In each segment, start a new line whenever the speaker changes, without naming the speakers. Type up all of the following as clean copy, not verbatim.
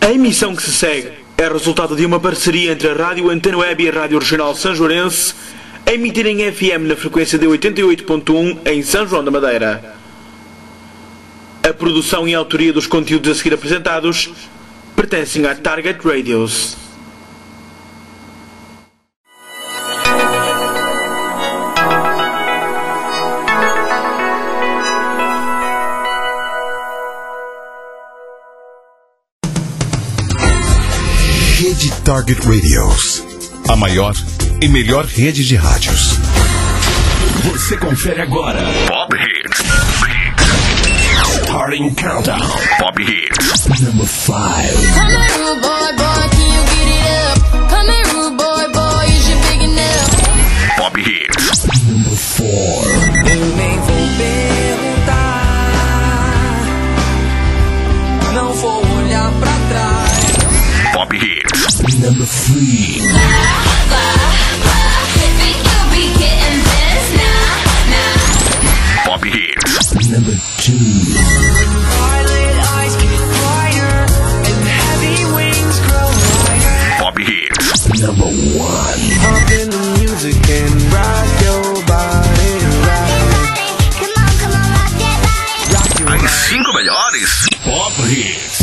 A emissão que se segue é resultado de uma parceria entre a Rádio Antena Web e a Rádio Regional Sanjoarense, a emitir em FM na frequência de 88.1 em São João da Madeira. A produção e a autoria dos conteúdos a seguir apresentados pertencem à Target Radios.
Rede Target Radios, a maior e melhor rede de rádios.
Você confere agora Pop Hits. Starting Countdown. Pop Hits. Number 5.
Come here, rude boy, boy, can you get it up? Come here, rude boy, boy, is you big enough?
Pop Hits. Number 4.
Eu nem vou perguntar, não vou olhar pra trás.
Pop Hits. Number 3.
Think you'll be getting this? Nah.
Pop Hits. Number 2.
Violet eyes get brighter and heavy wings grow higher.
Pop Hits. Number 1.
Pump in the music and rock your body right.
Come on, rock that body.
As 5 melhores Pop Hits.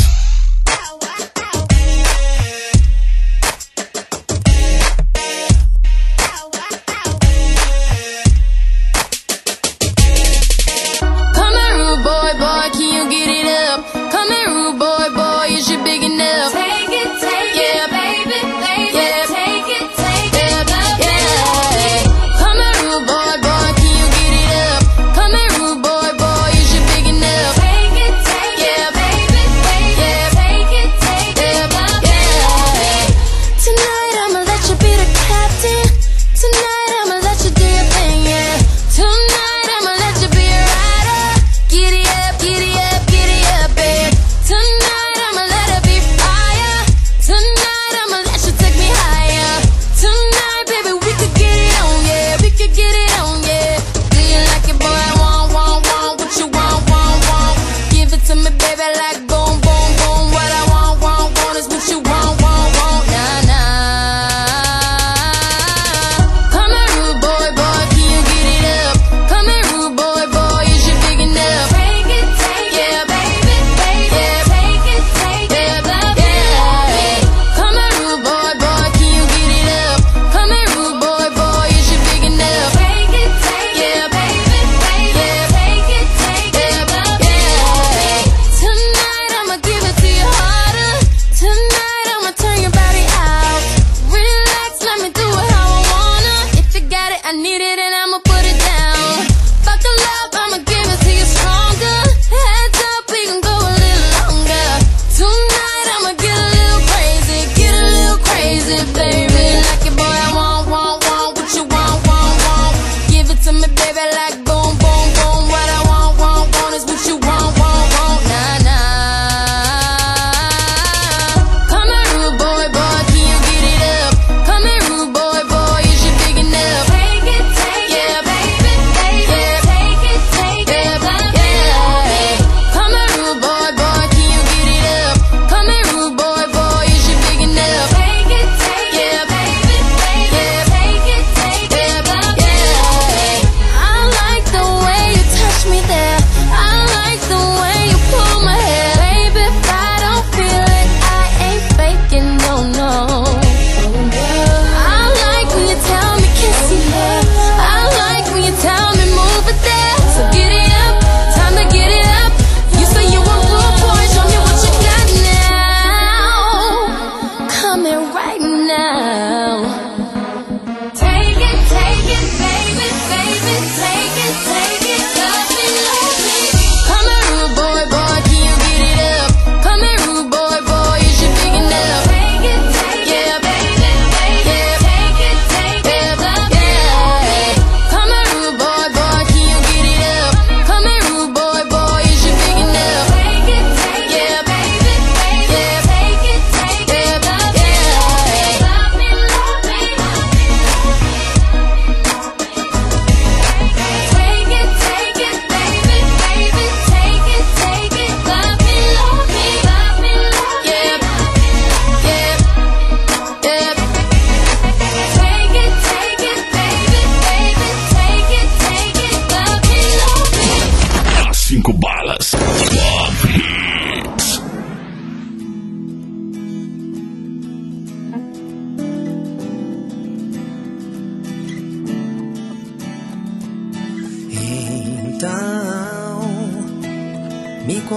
Come here, rude boy, boy, can you get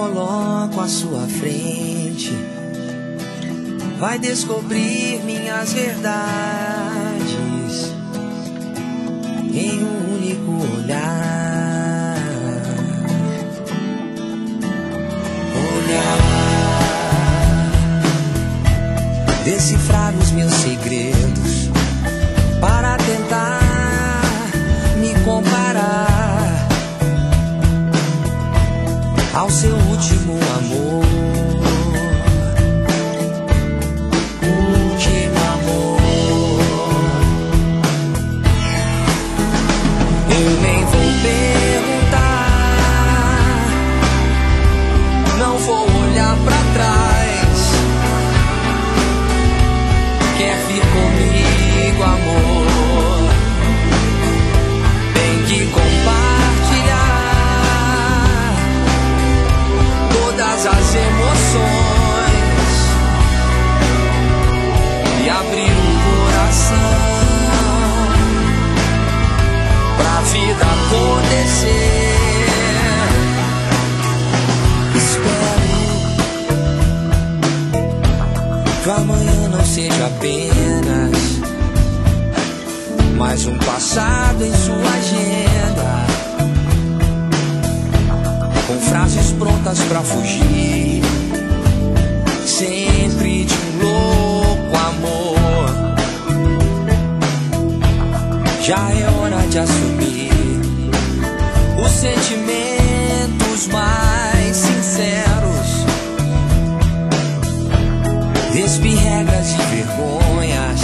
coloco à sua frente, vai descobrir minhas verdades em um único olhar. Decifrar os meus segredos para tentar me comparar ao seu último amor. Último amor. Eu nem vou perguntar, não vou olhar pra trás. Quer vir comigo, amor? Tem que compartilhar todas as emoções e abrir o coração pra vida acontecer. Espero que o amanhã não seja apenas mais um passado em sua agenda, com frases prontas pra fugir sempre de um louco amor. Já é hora de assumir os sentimentos mais sinceros, despir regras e vergonhas,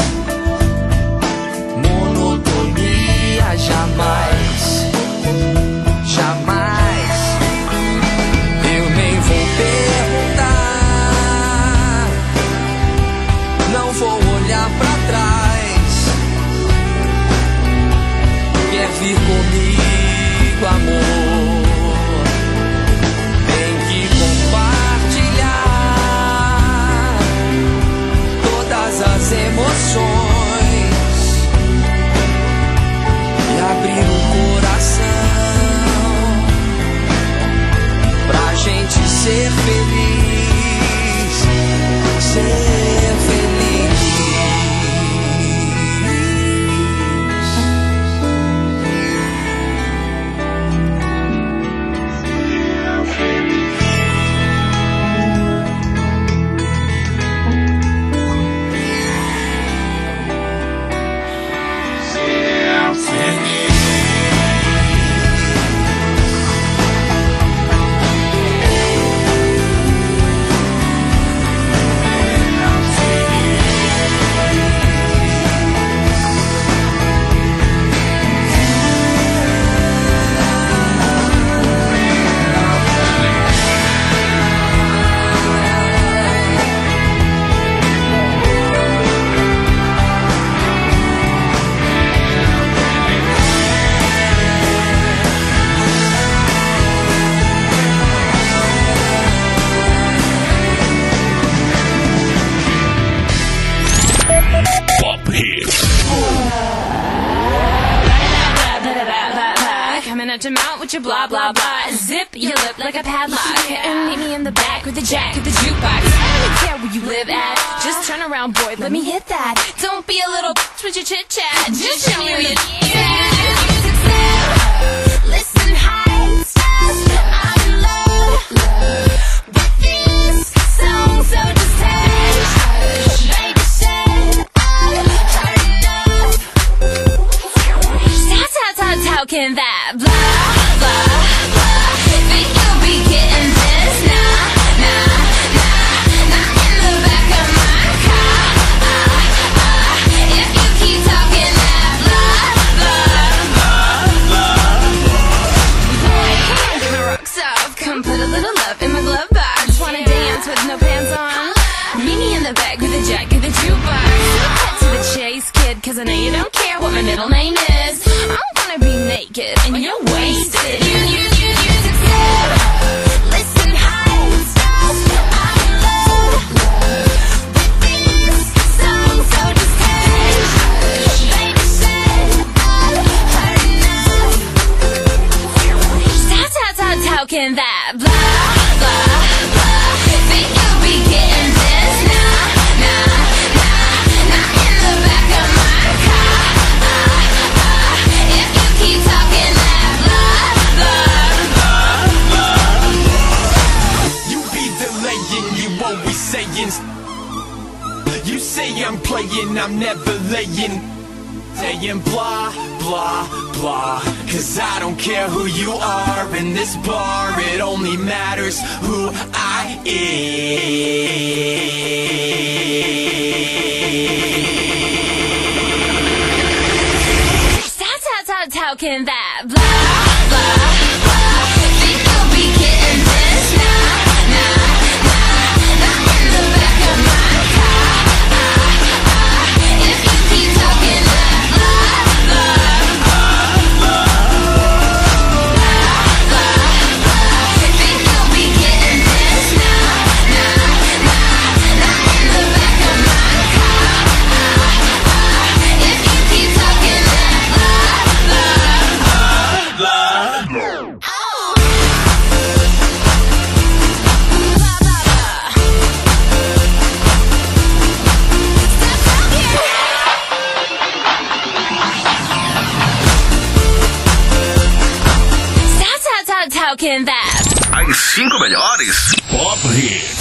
monotonia jamais, jamais. Eu nem vou perguntar, não vou olhar pra trás. Quer vir comigo, amor? Tem que compartilhar todas as emoções e abrir o coração pra gente ser feliz, ser feliz.
Your mouth with your blah blah blah. Zip your lip like a padlock and meet me in the back with the jack of the jukebox. I don't care where you live at, just turn around, boy, let me hit that. Don't be a little bitch with your chit chat, just show me where you listen high stuff, I'm in love with these songs, so just hush. Baby said I've heard enough. How can that blah blah blah? Think you'll be getting this? Nah, nah, nah, not in the back of my car. If you keep talking that blah blah blah blah. Boy, come on, get my rocks off. Come put a little love in my glove box. Wanna dance with no pants on? Meet me in the back with the jack of the jukebox. Cut to the chase, kid, 'cause I know you don't care what my middle name is. I'm gonna be naked and you're wasted. You said, listen high stuff, I'm in love with these songs, so just hush. Baby said I've heard enough. How can that blah blah
you always saying. You say I'm playing, I'm never laying. Saying blah, blah, blah. Cause I don't care who you are in this bar. It only matters who I am.
How can that blah, blah, blah? Think you'll be getting this? Nah, nah, nah, not in the back of my car. If you keep talking that blah, blah, blah, blah, think you'll be getting this? Nah, nah, nah, not in the back of my car. If you keep talking that how can that?
As 5 melhores Pop Hits.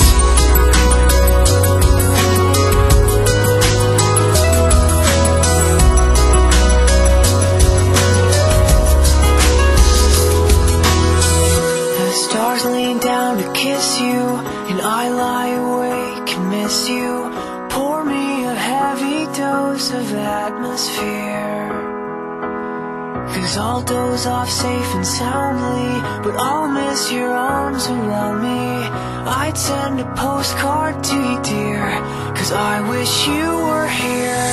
The stars lean down to kiss you, and I lie awake and miss you. Pour me a heavy dose of atmosphere. Cause I'll doze off safe and soundly, but I'll miss your arms around me. I'd send a postcard to you, dear, cause I wish you were here.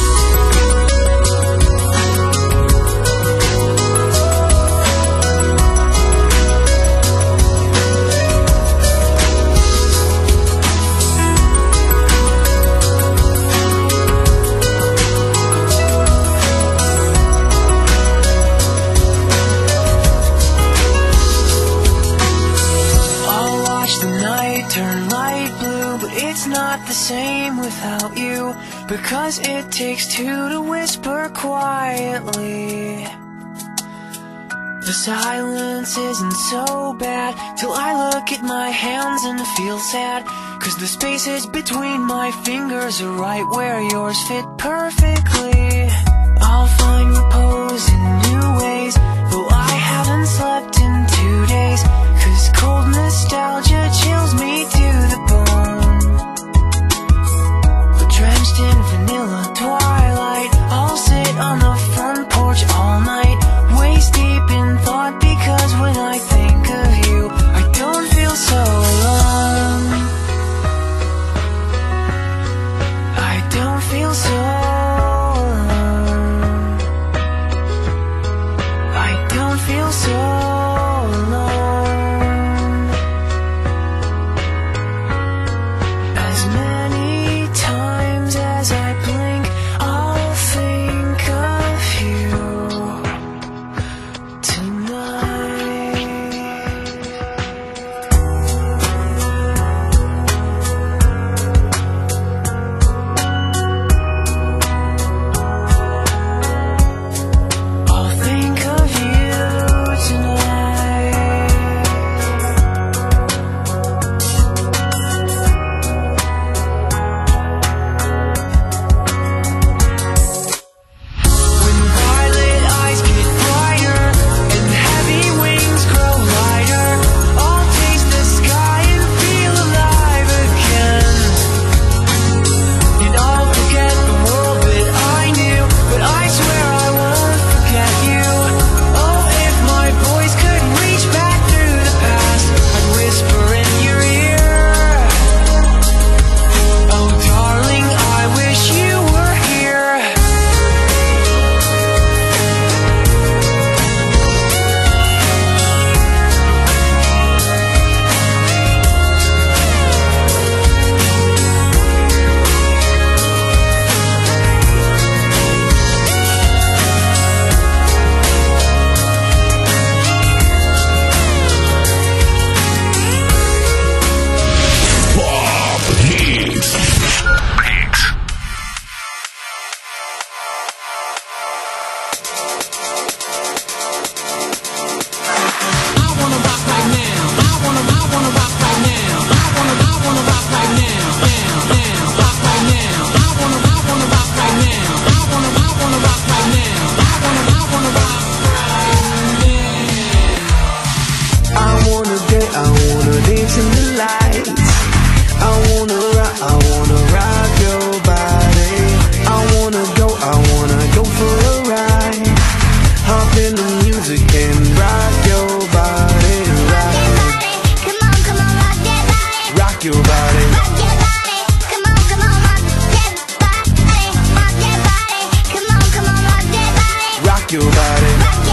Turn light blue, but it's not the same without you. Because it takes two to whisper quietly. The silence isn't so bad till I look at my hands and feel sad. Cause the spaces between my fingers are right where yours fit perfectly. I'll find repose in new ways, though I haven't slept in 2 days. Cause cold nostalgia chills me to the bone. But drenched in vanilla twilight, I'll sit on the front porch all night, waist deep in thought. Because when I think of you, I don't feel so alone. I don't feel so alone. I don't feel so alone.
your body.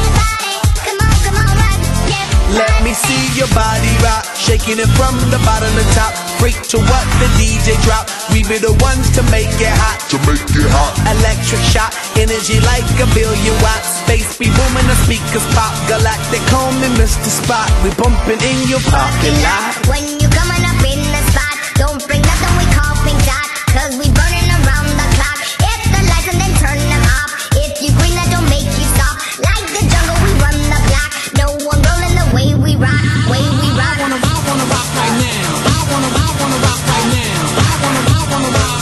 Let me see your body rock, shaking it from the bottom to top. Freak to what the DJ drop. We be the ones to make it hot. Electric shock, energy like a billion watts. Space be booming, the speakers pop. Galactic, call me Mr. Spot. We bumping in your parking lot.
When you coming up in the spot, don't bring nothing we call pink dot, 'cause we burning around the clock. Hit the lights and then turn them off. If you green, that don't make you stop. Like the jungle, we run the block. No one rolling the way we rock, way we rock.
I wanna rock right now. I wanna rock right now. I wanna rock right now.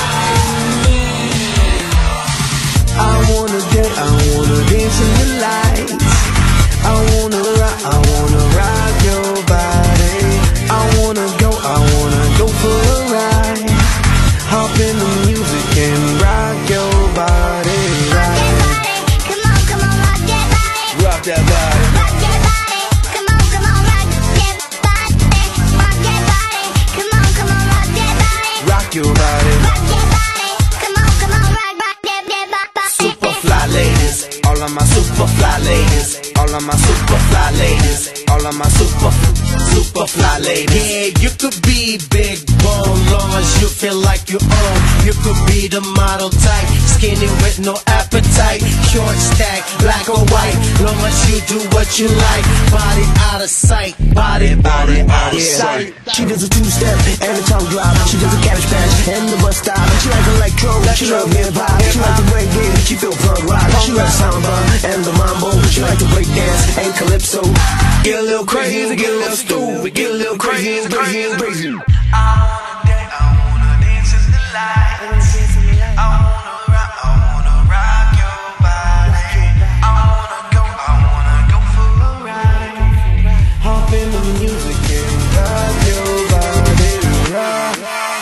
I wanna dance in the lights. I wanna rock your body. I wanna go for a ride. Hop in the music and rock your body.
Rock that body, come on, rock that body.
Rock that body.
Rock that body, come on, rock that body. Rock that body, come on, rock that body.
Rock your body.
Rock that body, come on, rock that body.
Super fly ladies, all of my super fly ladies, all of my super fly ladies, all of my super fly ladies.
Yeah, you could be big bone, long as you feel like you own. You could be the model type, skinny with no appetite, short stack, black or white, long as you do what you like. Body out of sight, body out of sight.
She does a two-step and a tongue drop. She does a cabbage patch and the bus stop. She like electro, she love hip-hop. She like the reggae, she feel punk rock. She loves samba and the mambo. She like to break dance and calypso. Get a little crazy, get a little stupid, get a little crazy, crazy. I wanna dance in the lights. I wanna rock your body. I wanna go for a ride. Hop in the music and rock your body. Rock.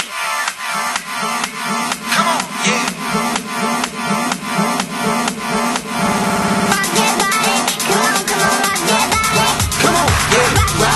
Come on, yeah.
Rock that body, come on, rock that body.
Come on, yeah. Rock.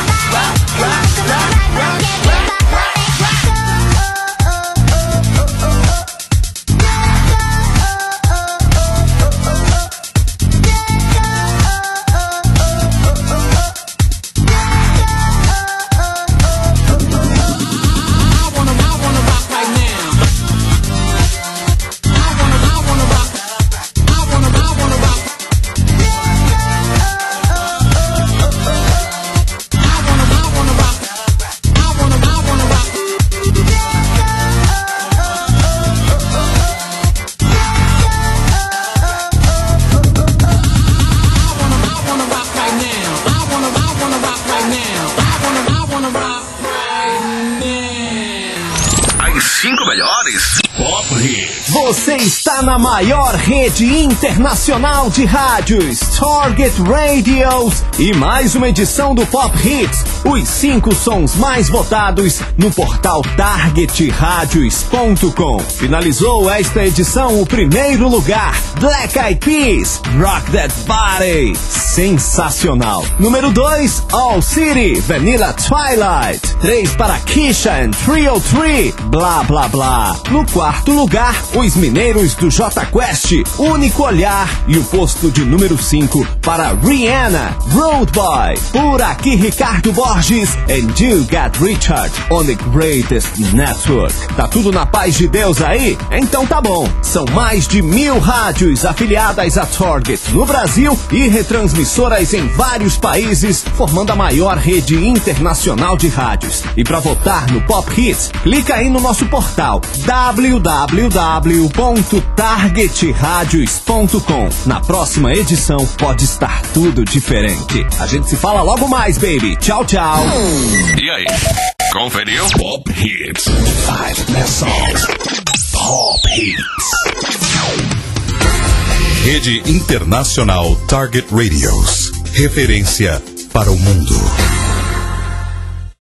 Você está na maior rede internacional de rádios, Target Radios, e mais uma edição do Pop Hits, os 5 sons mais votados no portal targetradios.com. Finalizou esta edição o primeiro lugar, Black Eyed Peas, Rock That Body, sensacional. Número 2, All City, Vanilla Twilight. 3 para Keisha and 303, Blá Blá Blá. No quarto lugar, os mineiros do J Quest, Único Olhar, e o posto de número 5 para Rihanna, Road Boy. Por aqui, Ricardo Borges and You Got Richard on the Greatest Network. Tá tudo na paz de Deus aí? Então tá bom. São mais de 1000 rádios afiliadas a Target no Brasil e retransmissoras em vários países, formando a maior rede internacional de rádios. E para votar no Pop Hits, clica aí no nosso portal www.targetradios.com. Na próxima edição pode estar tudo diferente. A gente se fala logo mais, baby. Tchau, tchau.
E aí? Conferiu?
Pop Hits. 5 best songs. Pop Hits. Rede Internacional Target Radios. Referência para o mundo.